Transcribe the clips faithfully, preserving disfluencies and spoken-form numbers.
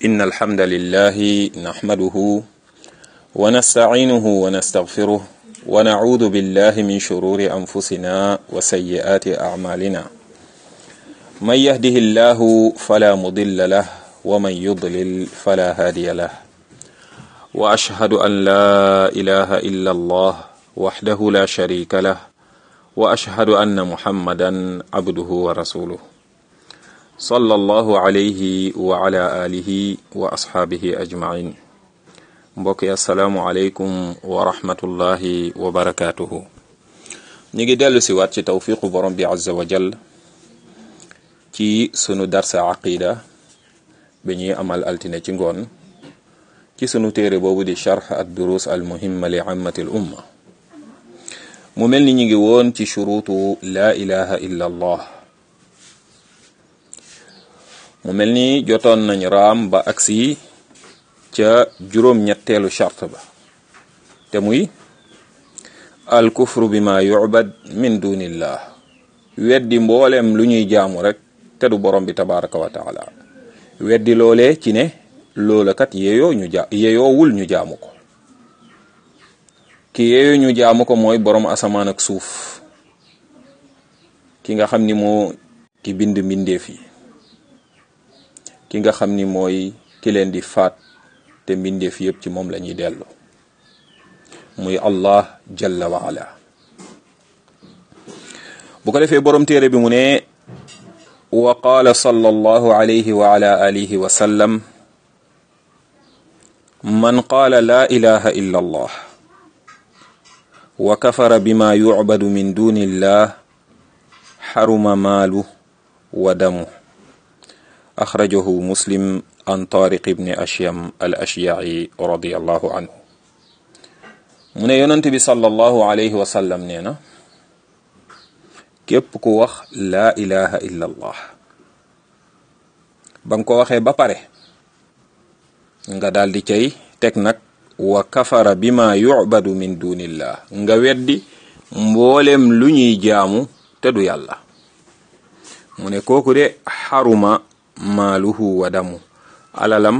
إن الحمد لله نحمده ونستعينه ونستغفره ونعوذ بالله من شرور أنفسنا وسيئات أعمالنا من يهده الله فلا مضل له ومن يضلل فلا هادي له وأشهد أن لا إله إلا الله وحده لا شريك له وأشهد أن محمدا عبده ورسوله صلى الله عليه وعلى آله وأصحابه أجمعين mbokk yi asalaamualeykum wa rahmatullahi wa barakaatuhu. ñu ngi dellu si waat ci tawfiqu borom bi azza wa jal ci sunu darsa aqida bi ñuy amal altine ci ngoon ci sunu téere boobu di charx ad durus al muhimma li ammati al umma. mu mel ni ñu ngi woon ci shuruutu laa ilaha illa allah. mu mel ni jotoon nañ raam ba agsi ca juróom-ñetteelu charte ba te muy al kufru bi ma yu'bad min dunillah, weddi mboolem lu ñuy jaamu rek te du borom bi tabaraka wa taala. weddi loolee ci ne loola kat yeeyoo ñu ja yeeyoowul ñu jaamu ko. ki yeeyoo ñu jaamu ko mooy borom asamaan ak suuf, ki nga xam ni moo ki bind mbindeef yi, ki nga xam ni mooy ki leen di faat te mbindeef yëpp ci moom la ñuy dellu, muy allah jalla wa ala. bu ko defee borom téere bi mu ne wa qaala sallallahu alayhi wa ala alihi wa sallam man qaala laa ilaha illa allah wa kafara bima yu'badu min duni illah xaruma maalu wa damu. axrajahu muslim an tariq ibni ashyam al ashya'i radiyallahu anhu. mu ne yonent bi sallallahu alayhi wa sallam nee na képp ku wax laa ilaha illa allah ba nga ko waxee ba pare nga daal di cay teg nag wa kafara bima yu'badu min dunillah, nga weddi mboolem lu ñuy jaamu te du yàlla. mu ne kooku de xaruma maaluhu wa damu, alalam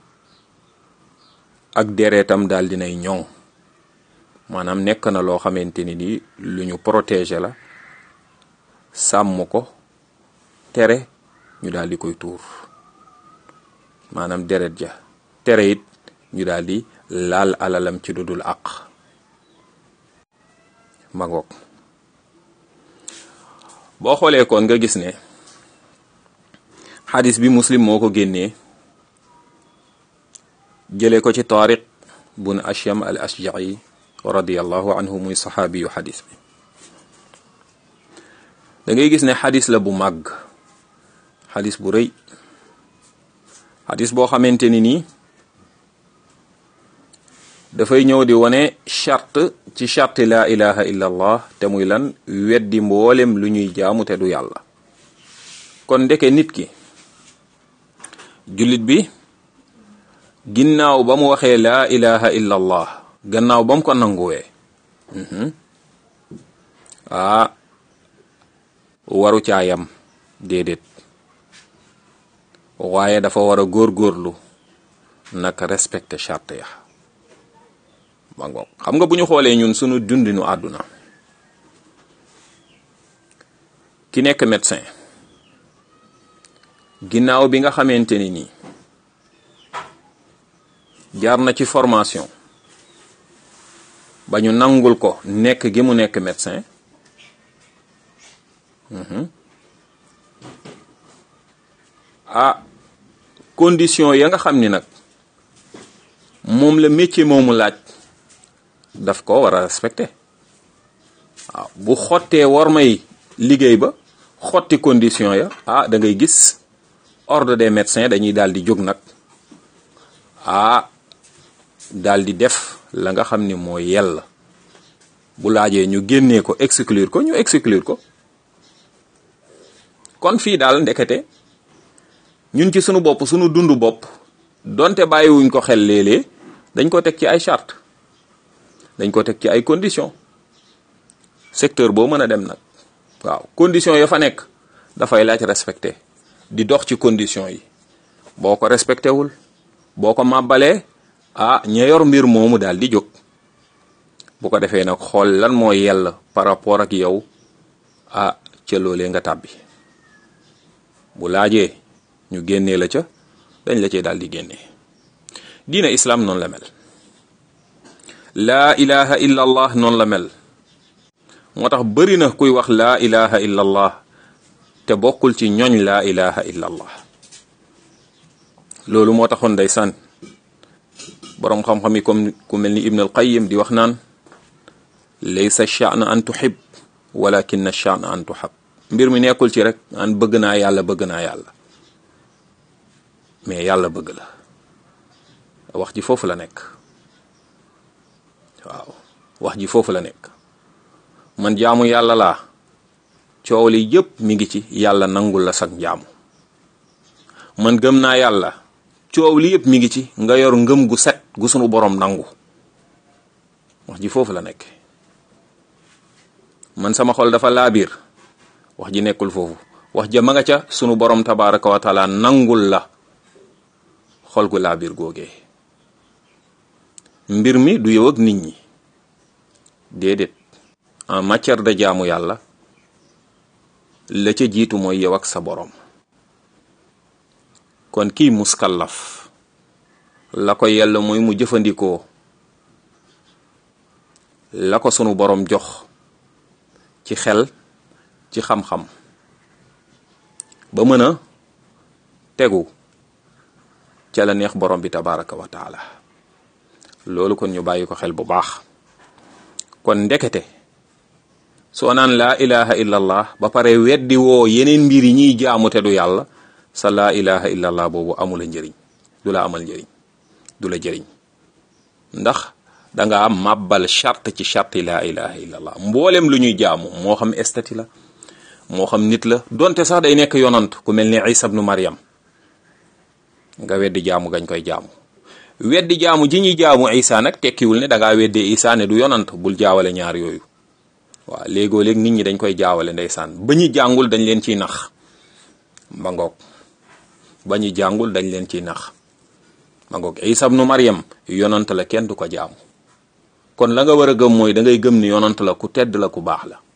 ak deretam daal dinay ñoŋ, maanaam nekk na loo xamante ni ni lu ñu protéger la, sàmm ko, tere ñu daal di koy tuur, maanaam deret ja, tere it ñu daal di laal alalam ci dudul àq. ma ngoog boo xoolee kon nga gis ne xadis bi muslim moo ko génnee jëlee ko ci Tariq bun Ashyam al Ashja'i radiyallahu anhu, muy saxaabi yu xadis bi. da ngay gis ne xadis la bu màgg, xadis bu rëy, xadis boo xamante ni nii dafay ñëw di wane charte ci charte laa ilaha illa allah te muy lan? weddi mboolem lu ñuy jaamu te du yàlla. kon ndeke nit ki, jullit bi, ginnaaw ba mu waxee laa ilaha illa allah, gannaaw ba mu ko nanguwee, ah waru caayam déedéet, waaye dafa war a góorgóorlu nag respecté charte ya. ba ngoog xam nga bu ñu xoolee ñun sunu dundinu àdduna, ki nekk médecin, ginnaaw bi nga xamante ni nii jaar na ci formation ba ñu nangul ko nekk gi mu nekk médecin, ah condition ya nga xam ni nag moom la métier moomu laaj daf ko war a respecté. waaw bu xottee war may liggéey ba xotti condition ya, ah da ngay gis ordre des médecins dañuy daal di jóg nag, ah daal di def la nga xam ni moo yell. bu laajee ñu génnee ko, exclure ko, ñu exclure ko. kon fii daal ndekete ñun ci sunu bopp, sunu dundu bopp, donte bàyyiwuñ ko xel léeg-léeg, dañ ko teg ci ay charte, dañ ko teg ci ay conditions. secteur boo mën a dem nag, waaw conditions ya fa nekk dafay laaj respecté, di dox ci conditions yi. boo ko respecté wul boo ko màbbalee ah ña yor mbir moomu daal di jóg bu ko defee nag xool lan moo yell par rapport ak yow ah ca loolee nga tàbbi bu laajee ñu génnee la ca dañ la cee daal di génnee. diina islam noonu la mel, laa ilaha illa allah noonu la mel. moo tax bëri na kuy wax laa ilaha illa allah te bokkul ci ñoñ laa ilaha illa allah. loolu moo taxoon ndeysaan boroom xam-xam yi comme ku mel ni ibn al qayyim di wax naan laysa ash-sha'n an tuhib walakin ash-sha'n an tuhab. mbir mi nekkul ci rek an bëgg naa yàlla bëgg naa yàlla mais yàlla bëgg la. wax ji foofu la nekk waaw wax ji foofu la nekk. man jaamu yàlla laa coow li yëpp mi ngi ci yàlla nangul la sag jaamu. man gëm naa yàlla coow li yëpp mi ngi ci nga yor ngëm gu set gu sunu borom nangu. wax ji foofu la nekk. man sama xol dafa laabiir wax ji nekkul foofu. wax ja ma nga ca sunu borom tabaraka wa taala nangul la xol gu laabiir googee. mbir mi du yow ak nit ñi déedéet. en matière de jaamu yàlla la ca jiitu mooy yow ak sa borom. kon kii muskallaf la ko yàlla mooy mu jëfandikoo la ko sunu borom jox ci xel ci xam-xam ba mën a tegu ca la neex borom bi tabaraka wa taala. loolu kon ñu bàyyi ko xel bu baax. kon ndekete soo naan laa ilaha illallah ba pare weddi woo yeneen mbir yi ñuy jaamu te du yàlla sa laa ilaha illallah boobu amula njëriñ du la amal njëriñ du la jëriñ ndax danga am màbbal charte ci charte laa ilaha illallah. mboolem lu ñuy jaamu moo xam estati la moo xam nit la donte sax day nekk yonant ku mel ni Isa ibnu Maryam nga weddi jaamu gañ koy jaamu. weddi jaamu ji ñuy jaamu Isa nag tekkiwul ne dangaa weddee Isa ne du yonant. bul jaawale ñaar yooyu. waaw léegoo léeg nit ñi dañ koy jaawale ndeysaan ba ñu jàngul dañ leen ciy nax ba ngoog ba ñu jàngul dañ leen ciy nax ba ngoog Isa ibnu Maryam yonant la kenn du ko jaamu. kon la nga war a gëm mooy da ngay gëm ni yonant la ku tedd la ku baax la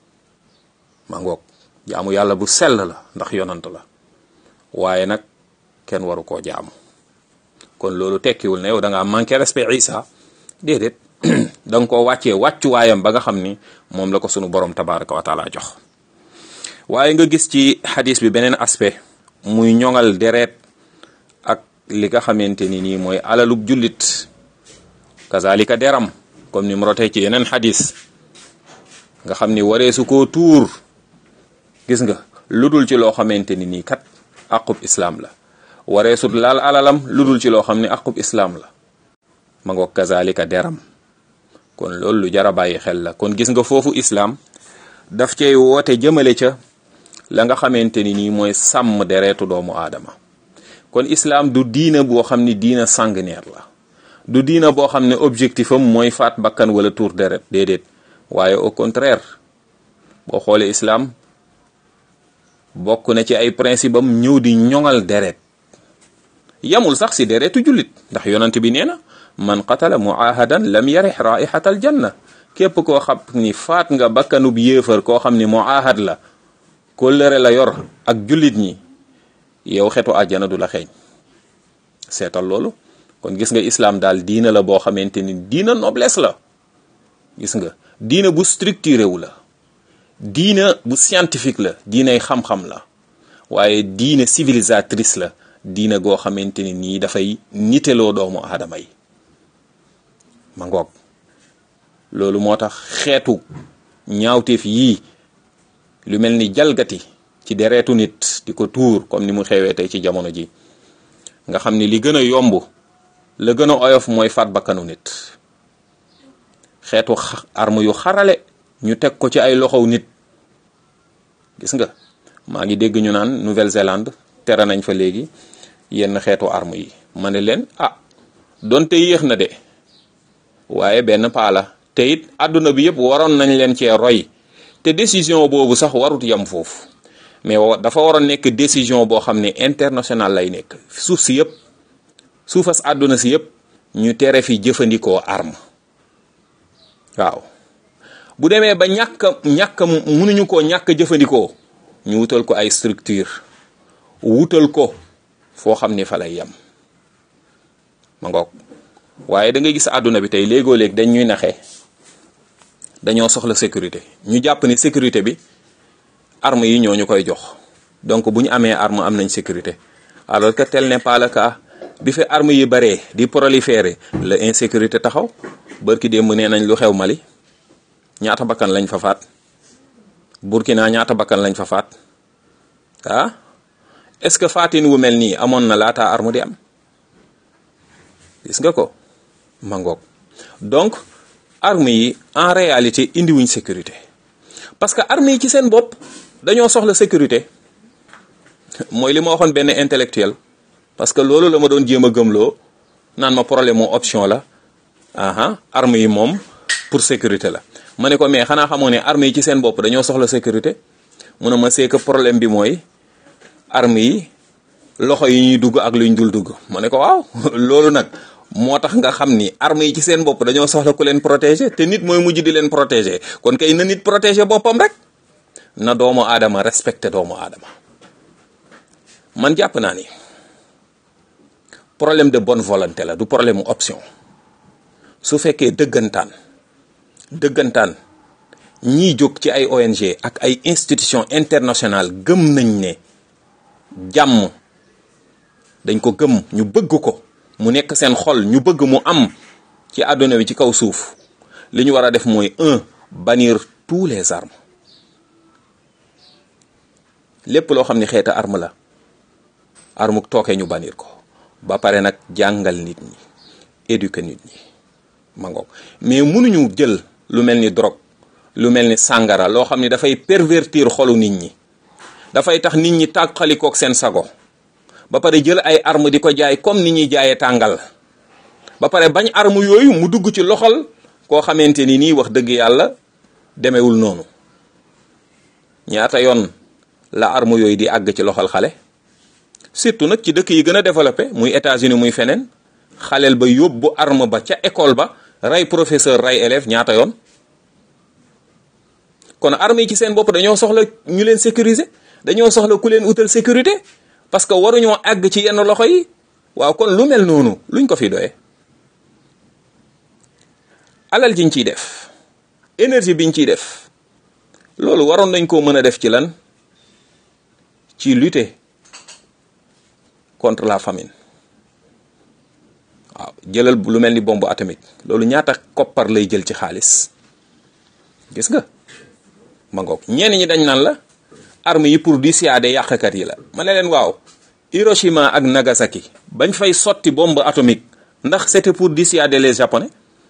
ba ngoog jaamu yàlla bu sell la ndax yonant la waaye nag kenn waru koo jaamu. kon loolu tekkiwul ne yow da ngaa manqué respect Isa déedéet da nga koo wàccee wàccuwaayam ba nga xam ni moom la ko sunu borom tabaraka wa taala jox. waaye nga gis ci xadis bi beneen aspect muy ñoŋal deret ak li nga xamante ni nii mooy alalub jullit kazalika deram comme ni mu rotee ci yeneen xadis nga xam ni waree su koo tuur gis nga ludul ci loo xamante ni nii kat aqub islam la. waree sut laal alalam lu dul ci loo xam ne aqub islaam la ma ngoog kazalika deram. kon loolu lu jar a bàyyi xel la. kon gis nga foofu islaam daf cay woote jëmale ca la nga xamante ni nii mooy sàmm deretu doomu aadama. kon islaam du diina boo xam ni diina sanguinaire la du diina boo xam ne objectif am mooy faat bakkan wala tuur deret déedéet. waaye au contraire boo xoolee islaam bokk na ci ay principe am ñëw di ñoŋal deret. yamul sax si deretu jullit ndax yonent bi nee na man qatala muahadan lam yarih raihatal janna. képp koo xam ni faat nga bakkanub yéefar koo xam ni muahad la kóllëre la yor ak jullit ñi yow xetu àjjana du la xeeñ. seetal loolu. kon gis nga islam daal diina la boo xamante ni diina noblesse la. gis nga diina bu structuré wu la diina bu scientifique la diinay xam-xam la waaye diina civilisatrice la diina goo xamante ni nii dafay niteloo doomu aadama yi ma ngoog. loolu moo tax xeetu ñaawteef yii lu mel ni jalgati ci deretu nit di ko tuur comme ni mu xewee tey ci jamono ji nga xam ni li gën a yomb la gën a oyof mooy faat bakkanu nit. xeetu arme yu xarale ñu teg ko ci ay loxow nit. gis nga maa ngi dégg ñu naan Nouvelle-Zélande tere nañ fa léegi yenn xeetu arme yi. ma ne leen ah donte yéex na de waaye benn paala te it àdduna bi yëpp waroon nañ leen cee roy te décision boobu sax warut yam foofu mais dafa waroon nekk décision boo xam ne international lay nekk suuf si yëpp suufas àdduna si yëpp ñu tere fi jëfandikoo arme waaw bu demee ba ñàkk ñàkk mënuñu koo ñàkk jëfandikoo ñu wutal ko ay structure wutal ko foo xam ni fa lay yem ma ngoog waaye da ngay gis àdduna bi tey léegoo léeg dañ ñuy naxee dañoo soxla sécurité ñu jàpp ni sécurité bi arme yi ñoo ñu koy jox donc bu ñu amee arme am nañ sécurité alors que tel n'est pas le cas bi fi arme yi baree di proliférer la insécurité taxaw bërki démb nee nañ lu xew Mali ñaata bakkan lañ fa faat Burkina ñaata bakkan lañ fa faat ah est-ce que faatin wu mel nii amoon na laata arme di am gis nga ko ma ngoog donc arme yi en réalité indiwuñ sécurité parce que arme yi ci seen bopp dañoo soxla sécurité mooy li ma waxoon benn intellectuel parce que loolu la ma doon jéem a gëmloo naan ma problème mu option la aha arme yi moom pour sécurité la ma ne ko mais xanaa xamoo ne arme yi ci seen bopp dañoo soxla sécurité mu ne ma c'est que problème bi mooy arme yi loxo yi ñuy dugg ak luñ dul dugg ma ne ko waaw loolu nag moo tax nga xam ni arme yi ci seen bopp dañoo soxla ku leen protéger te nit mooy mujj di leen protéger kon kay na nit protéger boppam rek na doomu aadama respecté doomu aadama man jàpp naa ni problème de bonne volonté la du problème mu option su fekkee dëggantaan dëggantaan ñiy jóg ci ay O N G ak ay institutions internationales gëm nañ ne jàmm dañ ko gëm ñu bëgg ko mu nekk seen xol ñu bëgg mu am ci àdduna bi ci kaw suuf li ñu war a def mooy un bannir tous les armes lépp loo xam ni xeeta arme la arme tooke ñu bannir ko ba pare nag jàngal nit ñi éduquer nit ñi ma ngoog mais mënuñu jël lu mel ni drogue lu mel ni sàngara loo xam ni dafay pervertir xolu nit ñi dafay tax nit ñi tàqalikook seen sago ba pare jël ay arme di ko jaay comme ni ñuy jaayee tàngal ba pare bañ arme yooyu mu dugg ci loxol koo xamante ni nii wax dëgg yàlla demewul noonu ñaata yoon la arme yooyu di àgg ci loxol xale surtout nag ci dëkk yi gën a développé muy États-Unis muy feneen xaleel ba yóbbu arme ba ca école ba rey professeur rey élève ñaata yoon kon arme yi ci seen bopp dañoo soxla ñu leen sécuriser dañoo soxla ku leen utal sécurité parce que waruñoo àgg ci yenn loxo yi waaw kon lu mel noonu luñ ko fi doyee alal jiñ ciy def énergie biñ ciy def loolu waroon nañ koo mën a def ci lan ci lutter contre la famine waaw jëlal lu mel ni bombe atomique loolu ñaata koppar lay jël ci xaalis gis nga ma ngoog ñenn ñi dañ naan la arme yi pour dissuader yàqkat yi la ma ne leen waaw Hiroshima ak Nagasaki bañ fay sotti bombe atomique ndax c'était pour dissuader les japonais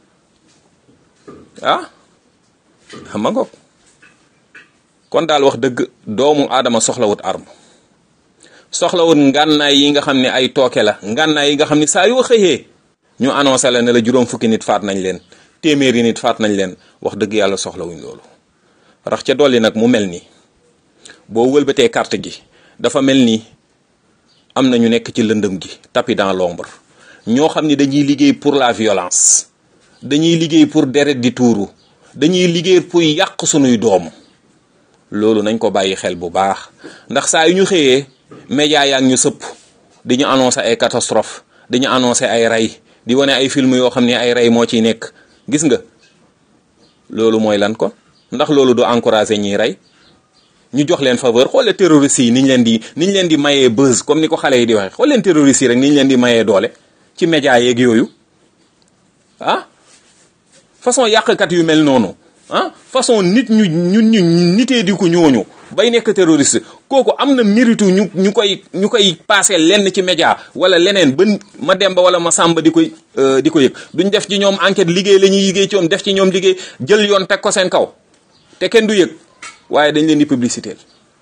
ah ma ngoog kon daal wax dëgg doomu aadama soxlawut arme soxlawut ngànnaay yi nga xam ne ay tooke la ngànnaay yi nga xam ne saa yoo xëyee ñu annoncé la ne la juróom fukki nit faat nañ leen téeméeri nit faat nañ leen wax dëgg yàlla soxlawuñ loolu rax ca dolli nag mu mel ni boo wëlbatee carte gi dafa mel ni am na ñu nekk ci lëndëm gi tapis dans l'ombre ñoo xam ni dañuy liggéey pour la violence dañuy liggéey pour deret di tuuru dañuy liggéey pour yàq sunuy doom loolu nañ ko bàyyi xel bu baax ndax saa yu ñu xëyee média yaa ngi ñu sëpp di ñu annoncé ay catastrophe di ñu annoncé ay rey di wane ay film yoo xam ne ay rey moo ciy nekk gis nga loolu mooy lan ko ndax loolu du encouragé ñiy rey ñu jox leen faveur xool leen terroristes yi niñ leen di niñ leen di mayee buzz comme ni ko xale yi di waxee xool leen terroristes yi rek niñ leen di mayee doole ci média yeeg yooyu ah façon yàqkat yu mel noonu ah façon nit ñu ñun ñu nitee di ko ñooñu bay nekk terroriste kooku am na méritu ñu ñu koy ñu koy passé lenn ci média wala leneen ba ma demba wala ma sàmba di koy di ko yëg duñ def ci ñoom enquête liggéey la ñuy liggéey ci ñoom def ci ñoom liggéey jël yoon teg ko seen kaw te kenn du yëg waaye dañ leen di publicité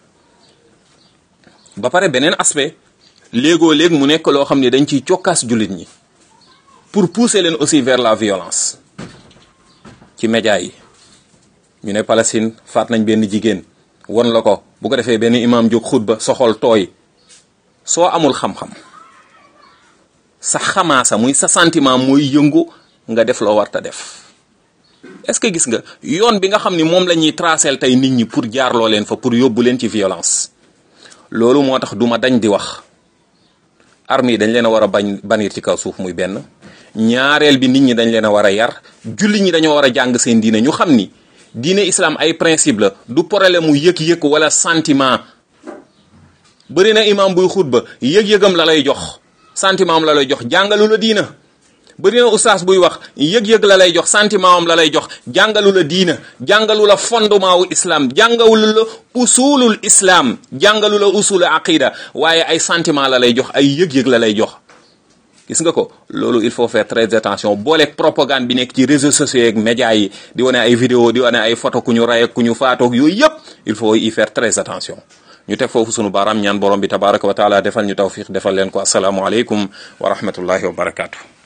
ba pare beneen aspect léegoo léeg mu nekk loo xam ne dañ ciy cokkaas jullit ñi pour pousser leen aussi vers la violence ci média yi ñu ne Palestine faat nañ benn jigéen won la ko bu ko defee benn imam jóg xutba soxol tooy soo amul xam-xam sa xamaasa muy sa sentiment mooy yëngu nga def loo warta def. est-ce que gis nga yoon bi nga xam ni moom la ñuy tracel tey nit ñi pour jaarloo leen fa pour yóbbu leen ci violence. loolu moo tax duma dañ di wax armes yi dañ leen a war a bañ bannir ci kaw suuf muy benn. ñaareel bi nit ñi dañ leen a war a yar julli ñi dañoo war a jàng seen diine ñu xam ni diine islam ay principe la du problème mu yëg-yëg wala sentiment. bëri na imam buy xutba yëg-yëgam la lay jox sentiment am la lay jox jàngalu la diina. bëri na ustaas buy wax yëg-yëg la lay jox sentiment am la lay jox jàngalu la diina jàngalu la fondement wu islam jàngalu la usulul islam jàngalu la usul aqida waaye ay sentiment la lay jox ay yëg-yëg la lay jox. gis nga ko loolu il faut faire très attention booleeg propagande bi nekk ci réseaux sociaux yeeg médias yi di wane ay vidéo di wane ay photo ku ñu rey ak ku ñu faatoog yooyu yëpp il faut y faire très attention. ñu teg foofu sunu baaraam ñaan borom bi tabaraka wa taala defal ñu tawfiq defal leen ko asalaamualeykum wa rahmatullahi wa barakaatu.